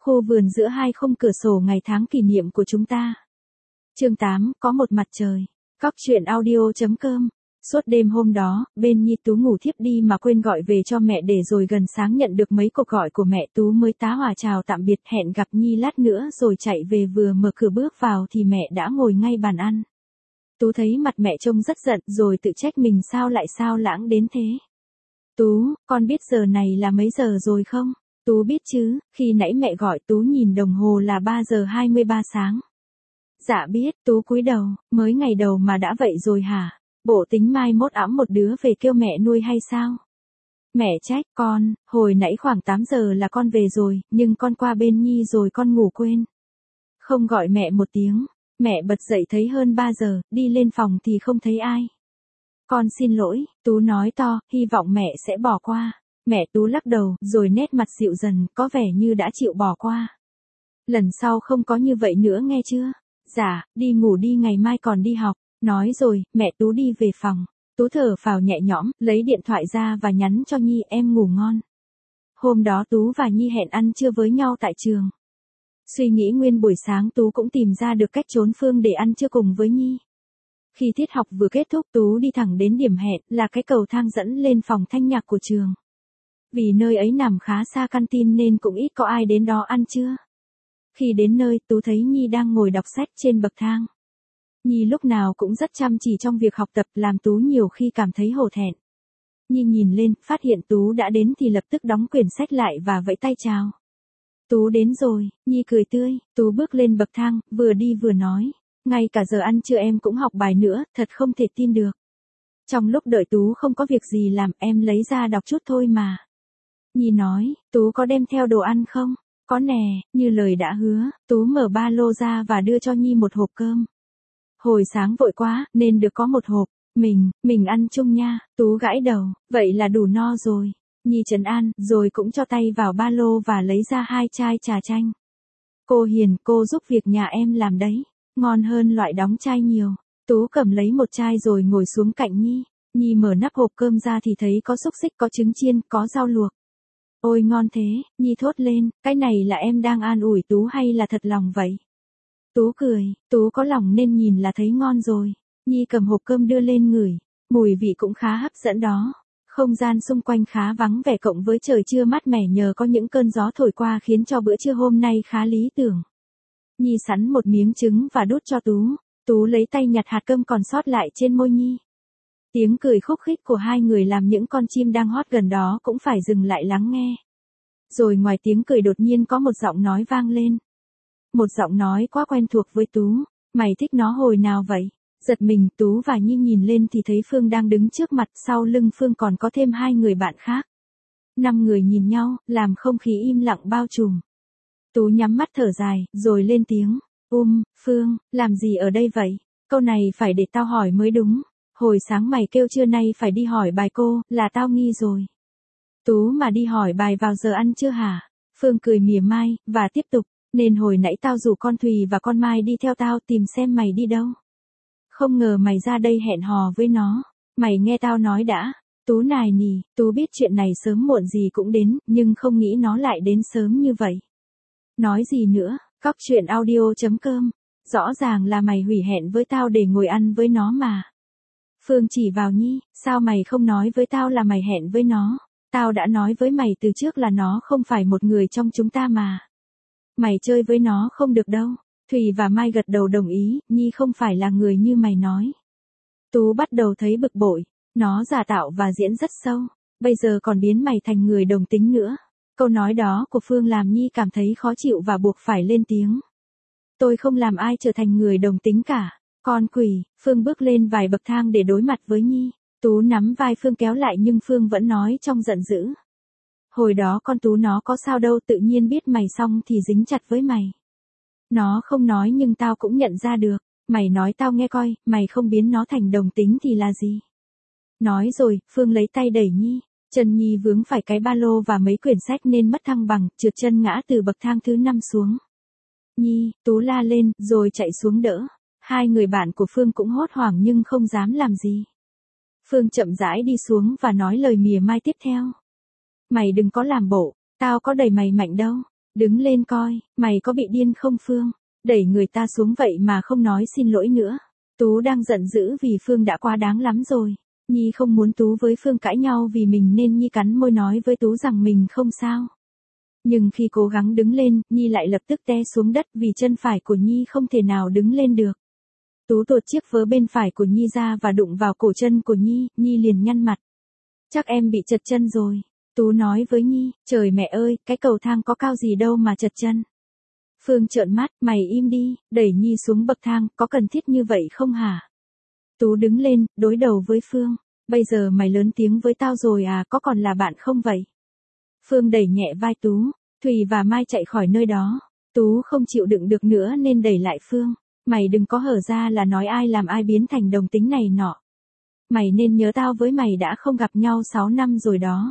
Khu vườn giữa hai khung cửa sổ ngày tháng kỷ niệm của chúng ta. Chương 8, có một mặt trời. Góc truyện audio.com. Suốt đêm hôm đó, bên Nhi Tú ngủ thiếp đi mà quên gọi về cho mẹ, để rồi gần sáng nhận được mấy cuộc gọi của mẹ. Tú mới tá hỏa chào tạm biệt, hẹn gặp Nhi lát nữa rồi chạy về. Vừa mở cửa bước vào thì mẹ đã ngồi ngay bàn ăn. Tú thấy mặt mẹ trông rất giận, rồi tự trách mình sao lại sao lãng đến thế. Tú, con biết giờ này là mấy giờ rồi không? Tú biết chứ, khi nãy mẹ gọi Tú nhìn đồng hồ là 3 giờ 23 sáng. Dạ biết. Tú cúi đầu, mới ngày đầu mà đã vậy rồi hả? Bộ tính mai mốt ẵm một đứa về kêu mẹ nuôi hay sao? Mẹ trách con, hồi nãy khoảng 8 giờ là con về rồi, nhưng con qua bên Nhi rồi con ngủ quên. Không gọi mẹ một tiếng. Mẹ bật dậy thấy hơn 3 giờ, đi lên phòng thì không thấy ai. Con xin lỗi, Tú nói to, hy vọng mẹ sẽ bỏ qua. Mẹ Tú lắc đầu, rồi nét mặt dịu dần, có vẻ như đã chịu bỏ qua. Lần sau không có như vậy nữa nghe chưa? Dạ, đi ngủ đi, ngày mai còn đi học. Nói rồi, mẹ Tú đi về phòng. Tú thở phào nhẹ nhõm, lấy điện thoại ra và nhắn cho Nhi, em ngủ ngon. Hôm đó Tú và Nhi hẹn ăn trưa với nhau tại trường. Suy nghĩ nguyên buổi sáng Tú cũng tìm ra được cách trốn Phương để ăn trưa cùng với Nhi. Khi tiết học vừa kết thúc, Tú đi thẳng đến điểm hẹn, là cái cầu thang dẫn lên phòng thanh nhạc của trường. Vì nơi ấy nằm khá xa canteen nên cũng ít có ai đến đó ăn trưa. Khi đến nơi, Tú thấy Nhi đang ngồi đọc sách trên bậc thang. Nhi lúc nào cũng rất chăm chỉ trong việc học tập, làm Tú nhiều khi cảm thấy hổ thẹn. Nhi nhìn lên, phát hiện Tú đã đến thì lập tức đóng quyển sách lại và vẫy tay chào. Tú đến rồi. Nhi cười tươi. Tú bước lên bậc thang, vừa đi vừa nói. Ngay cả giờ ăn trưa em cũng học bài nữa, thật không thể tin được. Trong lúc đợi Tú không có việc gì làm, em lấy ra đọc chút thôi mà. Nhi nói, Tú có đem theo đồ ăn không? Có nè, như lời đã hứa. Tú mở ba lô ra và đưa cho Nhi một hộp cơm. Hồi sáng vội quá, nên được có một hộp. Mình ăn chung nha. Tú gãi đầu, vậy là đủ no rồi. Nhi trấn an, rồi cũng cho tay vào ba lô và lấy ra 2 chai trà chanh. Cô hiền, cô giúp việc nhà em làm đấy. Ngon hơn loại đóng chai nhiều. Tú cầm lấy một chai rồi ngồi xuống cạnh Nhi. Nhi mở nắp hộp cơm ra thì thấy có xúc xích, có trứng chiên, có rau luộc. Ôi ngon thế, Nhi thốt lên, cái này là em đang an ủi Tú hay là thật lòng vậy? Tú cười, Tú có lòng nên nhìn là thấy ngon rồi. Nhi cầm hộp cơm đưa lên ngửi, mùi vị cũng khá hấp dẫn đó. Không gian xung quanh khá vắng vẻ, cộng với trời trưa mát mẻ nhờ có những cơn gió thổi qua khiến cho bữa trưa hôm nay khá lý tưởng. Nhi sắn một miếng trứng và đút cho Tú. Tú lấy tay nhặt hạt cơm còn sót lại trên môi Nhi. Tiếng cười khúc khích của hai người làm những con chim đang hót gần đó cũng phải dừng lại lắng nghe. Rồi ngoài tiếng cười đột nhiên có một giọng nói vang lên. Một giọng nói quá quen thuộc với Tú. Mày thích nó hồi nào vậy? Giật mình, Tú và Nhi nhìn lên thì thấy Phương đang đứng trước mặt, sau lưng Phương còn có thêm 2 người bạn khác. 5 người nhìn nhau, làm không khí im lặng bao trùm. Tú nhắm mắt thở dài, rồi lên tiếng. Phương, làm gì ở đây vậy? Câu này phải để tao hỏi mới đúng. Hồi sáng mày kêu trưa nay phải đi hỏi bài cô, là tao nghi rồi. Tú mà đi hỏi bài vào giờ ăn trưa hả? Phương cười mỉa mai, và tiếp tục. Nên hồi nãy tao rủ con Thùy và con Mai đi theo tao tìm xem mày đi đâu. Không ngờ mày ra đây hẹn hò với nó. Mày nghe tao nói đã. Tú nài nỉ, Tú biết chuyện này sớm muộn gì cũng đến, nhưng không nghĩ nó lại đến sớm như vậy. Nói gì nữa, góc truyện audio.com. Rõ ràng là mày hủy hẹn với tao để ngồi ăn với nó mà. Phương chỉ vào Nhi, sao mày không nói với tao là mày hẹn với nó? Tao đã nói với mày từ trước là nó không phải một người trong chúng ta mà. Mày chơi với nó không được đâu. Thùy và Mai gật đầu đồng ý, Nhi không phải là người như mày nói. Tú bắt đầu thấy bực bội. Nó giả tạo và diễn rất sâu. Bây giờ còn biến mày thành người đồng tính nữa. Câu nói đó của Phương làm Nhi cảm thấy khó chịu và buộc phải lên tiếng. Tôi không làm ai trở thành người đồng tính cả. Con quỷ. Phương bước lên vài bậc thang để đối mặt với Nhi. Tú nắm vai Phương kéo lại nhưng Phương vẫn nói trong giận dữ. Hồi đó con Tú nó có sao đâu, tự nhiên biết mày xong thì dính chặt với mày. Nó không nói nhưng tao cũng nhận ra được. Mày nói tao nghe coi, mày không biến nó thành đồng tính thì là gì? Nói rồi, Phương lấy tay đẩy Nhi. Chân Nhi vướng phải cái ba lô và mấy quyển sách nên mất thăng bằng, trượt chân ngã từ bậc thang thứ 5 xuống. Nhi, Tú la lên, rồi chạy xuống đỡ. 2 người bạn của Phương cũng hốt hoảng nhưng không dám làm gì. Phương chậm rãi đi xuống và nói lời mỉa mai tiếp theo. Mày đừng có làm bộ, tao có đẩy mày mạnh đâu. Đứng lên coi, mày có bị điên không Phương? Đẩy người ta xuống vậy mà không nói xin lỗi nữa. Tú đang giận dữ vì Phương đã quá đáng lắm rồi. Nhi không muốn Tú với Phương cãi nhau vì mình nên Nhi cắn môi nói với Tú rằng mình không sao. Nhưng khi cố gắng đứng lên, Nhi lại lập tức té xuống đất vì chân phải của Nhi không thể nào đứng lên được. Tú tuột chiếc vớ bên phải của Nhi ra và đụng vào cổ chân của Nhi, Nhi liền nhăn mặt. Chắc em bị trật chân rồi. Tú nói với Nhi, trời mẹ ơi, cái cầu thang có cao gì đâu mà trật chân. Phương trợn mắt, mày im đi, đẩy Nhi xuống bậc thang, có cần thiết như vậy không hả? Tú đứng lên, đối đầu với Phương. Bây giờ mày lớn tiếng với tao rồi à, có còn là bạn không vậy? Phương đẩy nhẹ vai Tú, Thùy và Mai chạy khỏi nơi đó. Tú không chịu đựng được nữa nên đẩy lại Phương. Mày đừng có hở ra là nói ai làm ai biến thành đồng tính này nọ. Mày nên nhớ tao với mày đã không gặp nhau 6 năm rồi đó.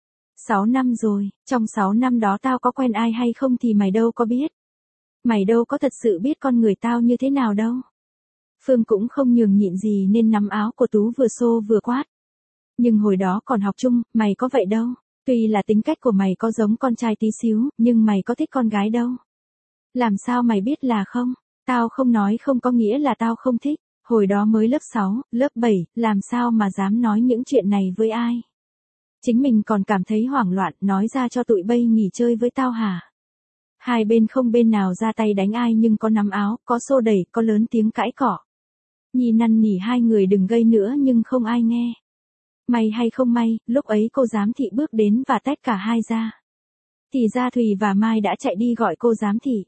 6 năm rồi, trong 6 năm đó tao có quen ai hay không thì mày đâu có biết. Mày đâu có thật sự biết con người tao như thế nào đâu. Phương cũng không nhường nhịn gì nên nắm áo của Tú vừa xô vừa quát. Nhưng hồi đó còn học chung, mày có vậy đâu. Tuy là tính cách của mày có giống con trai tí xíu, nhưng mày có thích con gái đâu. Làm sao mày biết là không? Tao không nói không có nghĩa là tao không thích. Hồi đó mới lớp 6, lớp 7, làm sao mà dám nói những chuyện này với ai? Chính mình còn cảm thấy hoảng loạn, nói ra cho tụi bay nghỉ chơi với tao hả? Hai bên không bên nào ra tay đánh ai nhưng có nắm áo, có xô đẩy, có lớn tiếng cãi cọ. Nhi năn nỉ hai người đừng gây nữa nhưng không ai nghe. May hay không may, lúc ấy cô giám thị bước đến và tách cả hai ra. Thì ra Thùy và Mai đã chạy đi gọi cô giám thị.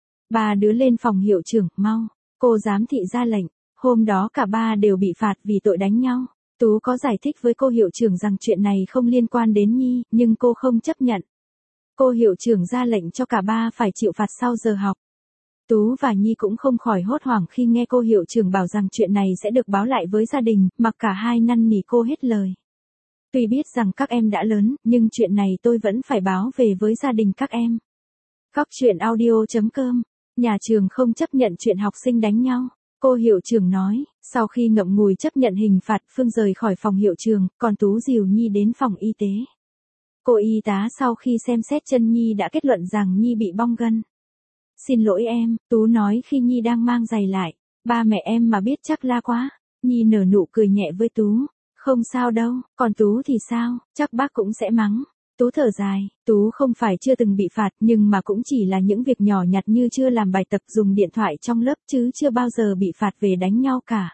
Ba đứa lên phòng hiệu trưởng, mau. Cô giám thị ra lệnh. Hôm đó cả ba đều bị phạt vì tội đánh nhau. Tú có giải thích với cô hiệu trưởng rằng chuyện này không liên quan đến Nhi, nhưng cô không chấp nhận. Cô hiệu trưởng ra lệnh cho cả ba phải chịu phạt sau giờ học. Tú và Nhi cũng không khỏi hốt hoảng khi nghe cô hiệu trưởng bảo rằng chuyện này sẽ được báo lại với gia đình, mặc cả hai năn nỉ cô hết lời. Tuy biết rằng các em đã lớn, nhưng chuyện này tôi vẫn phải báo về với gia đình các em. Góc truyện audio.com. Nhà trường không chấp nhận chuyện học sinh đánh nhau. Cô hiệu trưởng nói, sau khi ngậm ngùi chấp nhận hình phạt, Phương rời khỏi phòng hiệu trường, còn Tú dìu Nhi đến phòng y tế. Cô y tá sau khi xem xét chân Nhi đã kết luận rằng Nhi bị bong gân. Xin lỗi em, Tú nói khi Nhi đang mang giày lại. Ba mẹ em mà biết chắc la quá. Nhi nở nụ cười nhẹ với Tú. Không sao đâu, còn Tú thì sao, chắc bác cũng sẽ mắng. Tú thở dài, Tú không phải chưa từng bị phạt nhưng mà cũng chỉ là những việc nhỏ nhặt như chưa làm bài tập dùng điện thoại trong lớp chứ chưa bao giờ bị phạt về đánh nhau cả.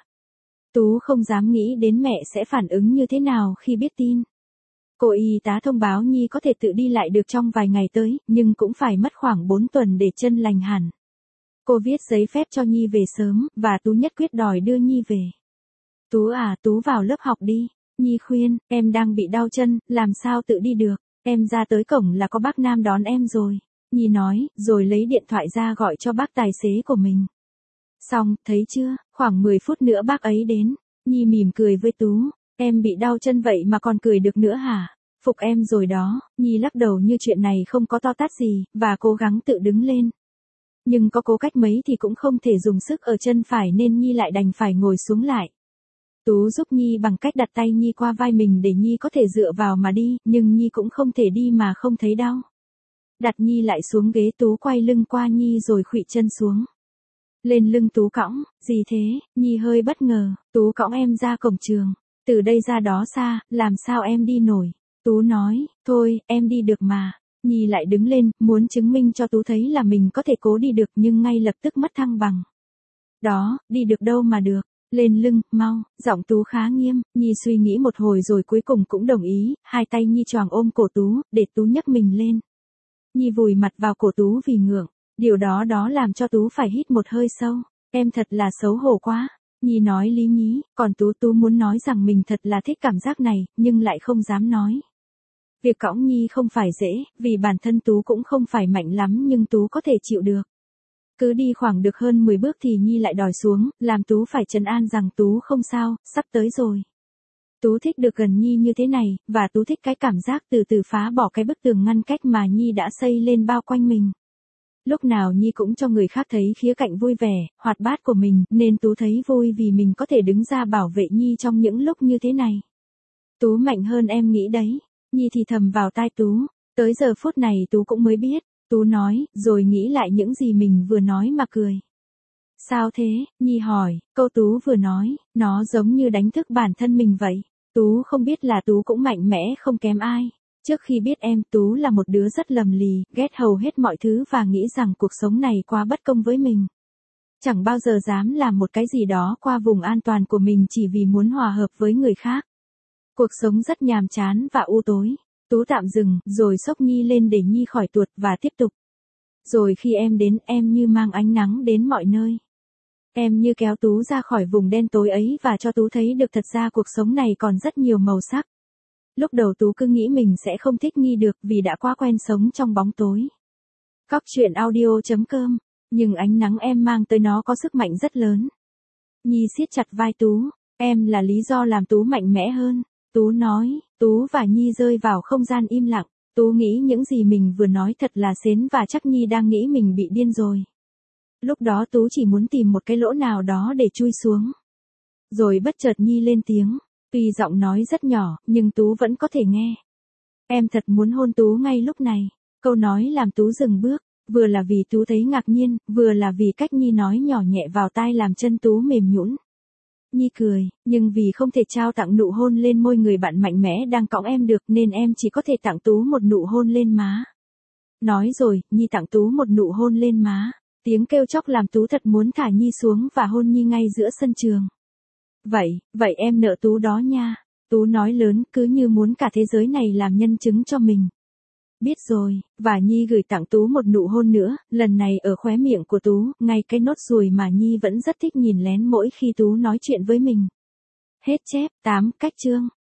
Tú không dám nghĩ đến mẹ sẽ phản ứng như thế nào khi biết tin. Cô y tá thông báo Nhi có thể tự đi lại được trong vài ngày tới, nhưng cũng phải mất khoảng 4 tuần để chân lành hẳn. Cô viết giấy phép cho Nhi về sớm, và Tú nhất quyết đòi đưa Nhi về. Tú à, Tú vào lớp học đi. Nhi khuyên, em đang bị đau chân, làm sao tự đi được. Em ra tới cổng là có bác Nam đón em rồi. Nhi nói, rồi lấy điện thoại ra gọi cho bác tài xế của mình. Xong, thấy chưa, khoảng 10 phút nữa bác ấy đến. Nhi mỉm cười với Tú. Em bị đau chân vậy mà còn cười được nữa hả? Phục em rồi đó. Nhi lắc đầu như chuyện này không có to tát gì, và cố gắng tự đứng lên. Nhưng có cố cách mấy thì cũng không thể dùng sức ở chân phải nên Nhi lại đành phải ngồi xuống lại. Tú giúp Nhi bằng cách đặt tay Nhi qua vai mình để Nhi có thể dựa vào mà đi, nhưng Nhi cũng không thể đi mà không thấy đau. Đặt Nhi lại xuống ghế, Tú quay lưng qua Nhi rồi khuỵu chân xuống. Lên lưng Tú cõng, gì thế? Nhi hơi bất ngờ, Tú cõng em ra cổng trường. Từ đây ra đó xa, làm sao em đi nổi? Tú nói, thôi, em đi được mà. Nhi lại đứng lên, muốn chứng minh cho Tú thấy là mình có thể cố đi được nhưng ngay lập tức mất thăng bằng. Đó, đi được đâu mà được. Lên lưng, mau, giọng Tú khá nghiêm. Nhi suy nghĩ một hồi rồi cuối cùng cũng đồng ý, hai tay Nhi choàng ôm cổ Tú, để Tú nhấc mình lên. Nhi vùi mặt vào cổ Tú vì ngượng. Điều đó làm cho Tú phải hít một hơi sâu. Em thật là xấu hổ quá. Nhi nói lý nhí, còn Tú muốn nói rằng mình thật là thích cảm giác này, nhưng lại không dám nói. Việc cõng Nhi không phải dễ, vì bản thân Tú cũng không phải mạnh lắm nhưng Tú có thể chịu được. Cứ đi khoảng được hơn 10 bước thì Nhi lại đòi xuống, làm Tú phải trấn an rằng Tú không sao, sắp tới rồi. Tú thích được gần Nhi như thế này, và Tú thích cái cảm giác từ từ phá bỏ cái bức tường ngăn cách mà Nhi đã xây lên bao quanh mình. Lúc nào Nhi cũng cho người khác thấy khía cạnh vui vẻ, hoạt bát của mình, nên Tú thấy vui vì mình có thể đứng ra bảo vệ Nhi trong những lúc như thế này. Tú mạnh hơn em nghĩ đấy. Nhi thì thầm vào tai Tú. Tới giờ phút này Tú cũng mới biết. Tú nói, rồi nghĩ lại những gì mình vừa nói mà cười. Sao thế, Nhi hỏi, câu Tú vừa nói, nó giống như đánh thức bản thân mình vậy. Tú không biết là Tú cũng mạnh mẽ không kém ai. Trước khi biết em, Tú là một đứa rất lầm lì, ghét hầu hết mọi thứ và nghĩ rằng cuộc sống này quá bất công với mình. Chẳng bao giờ dám làm một cái gì đó qua vùng an toàn của mình chỉ vì muốn hòa hợp với người khác. Cuộc sống rất nhàm chán và u tối. Tú tạm dừng, rồi xốc Nhi lên để Nhi khỏi tuột và tiếp tục. Rồi khi em đến, em như mang ánh nắng đến mọi nơi. Em như kéo Tú ra khỏi vùng đen tối ấy và cho Tú thấy được thật ra cuộc sống này còn rất nhiều màu sắc. Lúc đầu Tú cứ nghĩ mình sẽ không thích Nhi được vì đã quá quen sống trong bóng tối. Cóc truyện audio.com. Nhưng ánh nắng em mang tới nó có sức mạnh rất lớn. Nhi siết chặt vai Tú. Em là lý do làm Tú mạnh mẽ hơn. Tú nói. Tú và Nhi rơi vào không gian im lặng. Tú nghĩ những gì mình vừa nói thật là sến và chắc Nhi đang nghĩ mình bị điên rồi. Lúc đó Tú chỉ muốn tìm một cái lỗ nào đó để chui xuống. Rồi bất chợt Nhi lên tiếng. Tuy giọng nói rất nhỏ, nhưng Tú vẫn có thể nghe. Em thật muốn hôn Tú ngay lúc này. Câu nói làm Tú dừng bước. Vừa là vì Tú thấy ngạc nhiên, vừa là vì cách Nhi nói nhỏ nhẹ vào tai làm chân Tú mềm nhũn. Nhi cười, nhưng vì không thể trao tặng nụ hôn lên môi người bạn mạnh mẽ đang cõng em được nên em chỉ có thể tặng Tú một nụ hôn lên má. Nói rồi, Nhi tặng Tú một nụ hôn lên má. Tiếng kêu chóc làm Tú thật muốn thả Nhi xuống và hôn Nhi ngay giữa sân trường. Vậy em nợ Tú đó nha. Tú nói lớn cứ như muốn cả thế giới này làm nhân chứng cho mình. Biết rồi, và Nhi gửi tặng Tú một nụ hôn nữa, lần này ở khóe miệng của Tú, ngay cái nốt ruồi mà Nhi vẫn rất thích nhìn lén mỗi khi Tú nói chuyện với mình. Hết chép, 8 cách chương.